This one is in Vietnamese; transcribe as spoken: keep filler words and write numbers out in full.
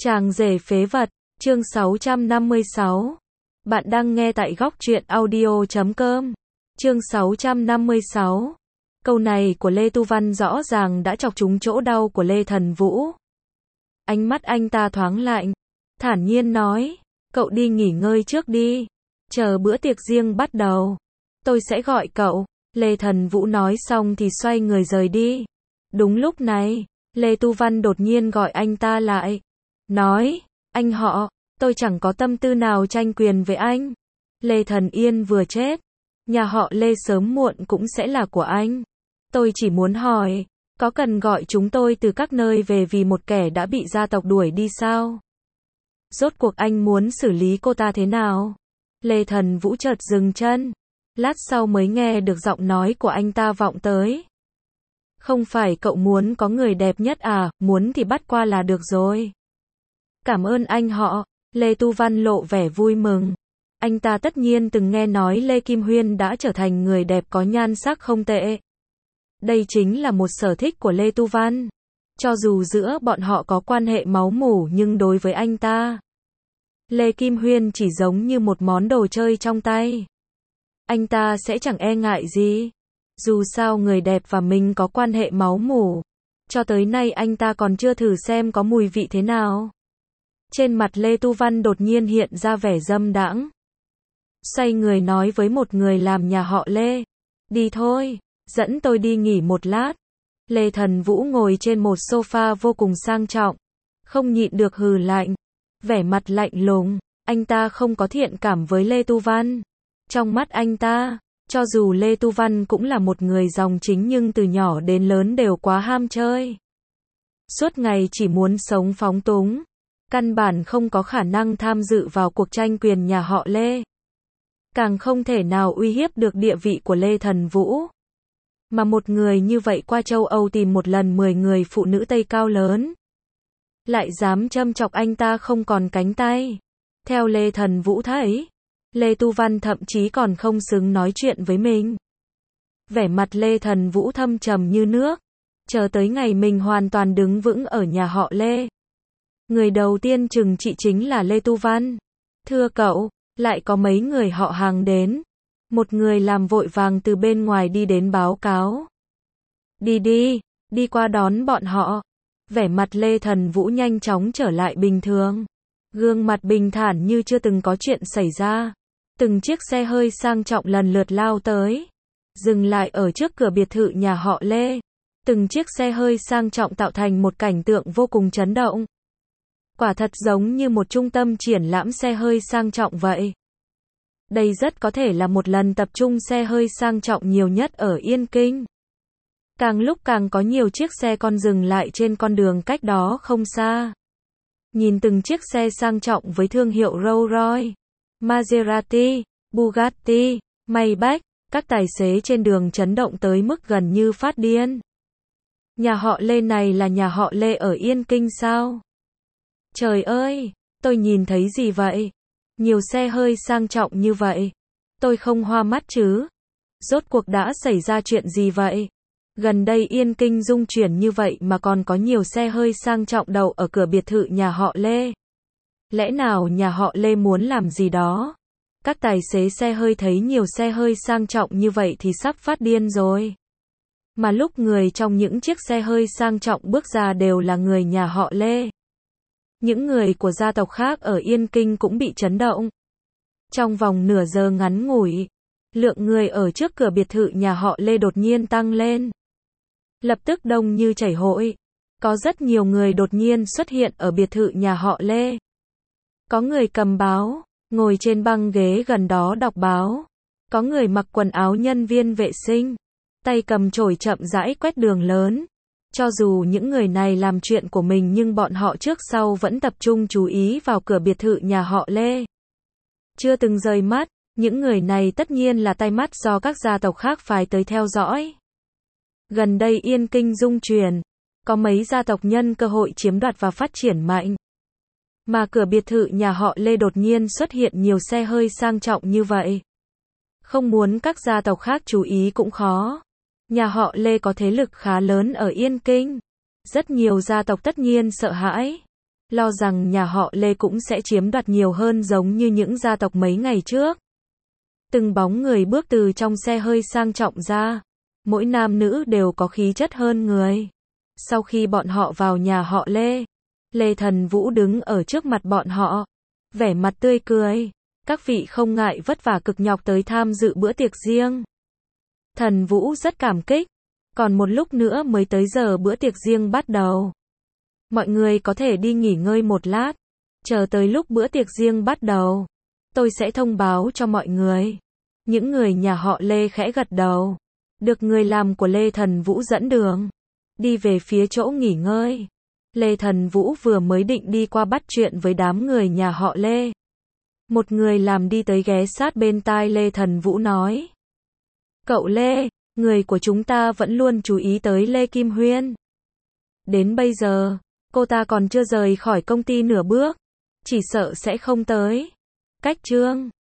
Chàng rể phế vật, chương sáu trăm năm mươi sáu. Bạn đang nghe tại góc truyện audio chấm com. Chương sáu trăm năm mươi sáu. Câu này của Lê Tu Văn rõ ràng đã chọc trúng chỗ đau của Lê Thần Vũ. Ánh mắt anh ta thoáng lạnh, thản nhiên nói, cậu đi nghỉ ngơi trước đi, chờ bữa tiệc riêng bắt đầu, tôi sẽ gọi cậu. Lê Thần Vũ nói xong thì xoay người rời đi. Đúng lúc này, Lê Tu Văn đột nhiên gọi anh ta lại, nói, anh họ, tôi chẳng có tâm tư nào tranh quyền với anh. Lê Thần Yên vừa chết, nhà họ Lê sớm muộn cũng sẽ là của anh. Tôi chỉ muốn hỏi, có cần gọi chúng tôi từ các nơi về vì một kẻ đã bị gia tộc đuổi đi sao? Rốt cuộc anh muốn xử lý cô ta thế nào? Lê Thần Vũ chợt dừng chân, lát sau mới nghe được giọng nói của anh ta vọng tới. Không phải cậu muốn có người đẹp nhất à, muốn thì bắt qua là được rồi. Cảm ơn anh họ. Lê Tu Văn lộ vẻ vui mừng. Anh ta tất nhiên từng nghe nói Lê Kim Huyên đã trở thành người đẹp có nhan sắc không tệ. Đây chính là một sở thích của Lê Tu Văn. Cho dù giữa bọn họ có quan hệ máu mủ nhưng đối với anh ta, Lê Kim Huyên chỉ giống như một món đồ chơi trong tay. Anh ta sẽ chẳng e ngại gì. Dù sao người đẹp và mình có quan hệ máu mủ. Cho tới nay anh ta còn chưa thử xem có mùi vị thế nào. Trên mặt Lê Tu Văn đột nhiên hiện ra vẻ dâm đãng. Xoay người nói với một người làm nhà họ Lê. Đi thôi, dẫn tôi đi nghỉ một lát. Lê Thần Vũ ngồi trên một sofa vô cùng sang trọng. Không nhịn được hừ lạnh. Vẻ mặt lạnh lùng. Anh ta không có thiện cảm với Lê Tu Văn. Trong mắt anh ta, cho dù Lê Tu Văn cũng là một người dòng chính nhưng từ nhỏ đến lớn đều quá ham chơi. Suốt ngày chỉ muốn sống phóng túng. Căn bản không có khả năng tham dự vào cuộc tranh quyền nhà họ Lê. Càng không thể nào uy hiếp được địa vị của Lê Thần Vũ. Mà một người như vậy qua châu Âu tìm một lần mười người phụ nữ Tây cao lớn. Lại dám châm chọc anh ta không còn cánh tay. Theo Lê Thần Vũ thấy, Lê Tu Văn thậm chí còn không xứng nói chuyện với mình. Vẻ mặt Lê Thần Vũ thâm trầm như nước. Chờ tới ngày mình hoàn toàn đứng vững ở nhà họ Lê. Người đầu tiên trừng trị chính là Lê Tu Văn. Thưa cậu, lại có mấy người họ hàng đến. Một người làm vội vàng từ bên ngoài đi đến báo cáo. Đi đi, đi qua đón bọn họ. Vẻ mặt Lê Thần Vũ nhanh chóng trở lại bình thường. Gương mặt bình thản như chưa từng có chuyện xảy ra. Từng chiếc xe hơi sang trọng lần lượt lao tới. Dừng lại ở trước cửa biệt thự nhà họ Lê. Từng chiếc xe hơi sang trọng tạo thành một cảnh tượng vô cùng chấn động. Quả thật giống như một trung tâm triển lãm xe hơi sang trọng vậy. Đây rất có thể là một lần tập trung xe hơi sang trọng nhiều nhất ở Yên Kinh. Càng lúc càng có nhiều chiếc xe con dừng lại trên con đường cách đó không xa. Nhìn từng chiếc xe sang trọng với thương hiệu Rolls-Royce, Maserati, Bugatti, Maybach, các tài xế trên đường chấn động tới mức gần như phát điên. Nhà họ Lê này là nhà họ Lê ở Yên Kinh sao? Trời ơi, tôi nhìn thấy gì vậy? Nhiều xe hơi sang trọng như vậy. Tôi không hoa mắt chứ? Rốt cuộc đã xảy ra chuyện gì vậy? Gần đây Yên Kinh rung chuyển như vậy mà còn có nhiều xe hơi sang trọng đậu ở cửa biệt thự nhà họ Lê. Lẽ nào nhà họ Lê muốn làm gì đó? Các tài xế xe hơi thấy nhiều xe hơi sang trọng như vậy thì sắp phát điên rồi. Mà lúc người trong những chiếc xe hơi sang trọng bước ra đều là người nhà họ Lê. Những người của gia tộc khác ở Yên Kinh cũng bị chấn động. Trong vòng nửa giờ ngắn ngủi, lượng người ở trước cửa biệt thự nhà họ Lê đột nhiên tăng lên. Lập tức đông như chảy hội. Có rất nhiều người đột nhiên xuất hiện ở biệt thự nhà họ Lê. Có người cầm báo, ngồi trên băng ghế gần đó đọc báo. Có người mặc quần áo nhân viên vệ sinh, tay cầm chổi chậm rãi quét đường lớn. Cho dù những người này làm chuyện của mình nhưng bọn họ trước sau vẫn tập trung chú ý vào cửa biệt thự nhà họ Lê. Chưa từng rời mắt, những người này tất nhiên là tai mắt do các gia tộc khác phái tới theo dõi. Gần đây Yên Kinh rung chuyển, có mấy gia tộc nhân cơ hội chiếm đoạt và phát triển mạnh. Mà cửa biệt thự nhà họ Lê đột nhiên xuất hiện nhiều xe hơi sang trọng như vậy. Không muốn các gia tộc khác chú ý cũng khó. Nhà họ Lê có thế lực khá lớn ở Yên Kinh. Rất nhiều gia tộc tất nhiên sợ hãi. lo rằng nhà họ Lê cũng sẽ chiếm đoạt nhiều hơn giống như những gia tộc mấy ngày trước. Từng bóng người bước từ trong xe hơi sang trọng ra. Mỗi nam nữ đều có khí chất hơn người. Sau khi bọn họ vào nhà họ Lê, Lê Thần Vũ đứng ở trước mặt bọn họ, vẻ mặt tươi cười. Các vị không ngại vất vả cực nhọc tới tham dự bữa tiệc riêng. Thần Vũ rất cảm kích. Còn một lúc nữa mới tới giờ bữa tiệc riêng bắt đầu. Mọi người có thể đi nghỉ ngơi một lát. Chờ tới lúc bữa tiệc riêng bắt đầu, tôi sẽ thông báo cho mọi người. Những người nhà họ Lê khẽ gật đầu. Được người làm của Lê Thần Vũ dẫn đường. Đi về phía chỗ nghỉ ngơi. Lê Thần Vũ vừa mới định đi qua bắt chuyện với đám người nhà họ Lê. Một người làm đi tới ghé sát bên tai Lê Thần Vũ nói. Cậu Lê, người của chúng ta vẫn luôn chú ý tới Lê Kim Huyên. Đến bây giờ, cô ta còn chưa rời khỏi công ty nửa bước. Chỉ sợ sẽ không tới. Cách Trương